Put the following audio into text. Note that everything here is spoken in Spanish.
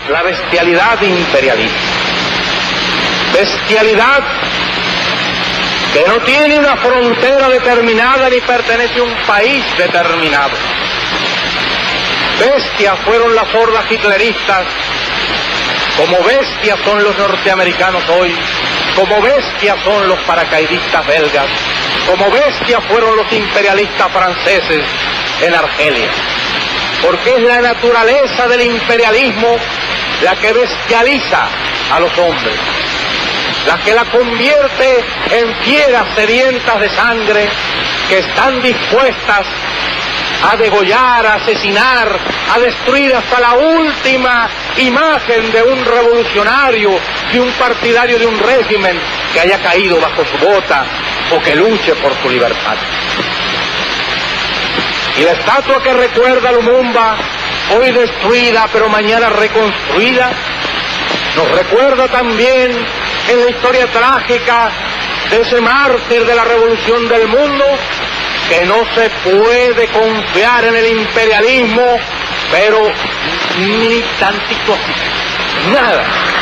la bestialidad imperialista. Bestialidad que no tiene una frontera determinada ni pertenece a un país determinado. Bestias fueron las hordas hitleristas, como bestias son los norteamericanos hoy, como bestias son los paracaidistas belgas, como bestias fueron los imperialistas franceses en Argelia. Porque es la naturaleza del imperialismo la que bestializa a los hombres, la que la convierte en fieras sedientas de sangre que están dispuestas a degollar, a asesinar, a destruir hasta la última imagen de un revolucionario, de un partidario de un régimen que haya caído bajo su bota o que luche por su libertad. Y la estatua que recuerda a Lumumba, hoy destruida pero mañana reconstruida, nos recuerda también en la historia trágica de ese mártir de la revolución del mundo, que no se puede confiar en el imperialismo, pero ni tantito así, nada.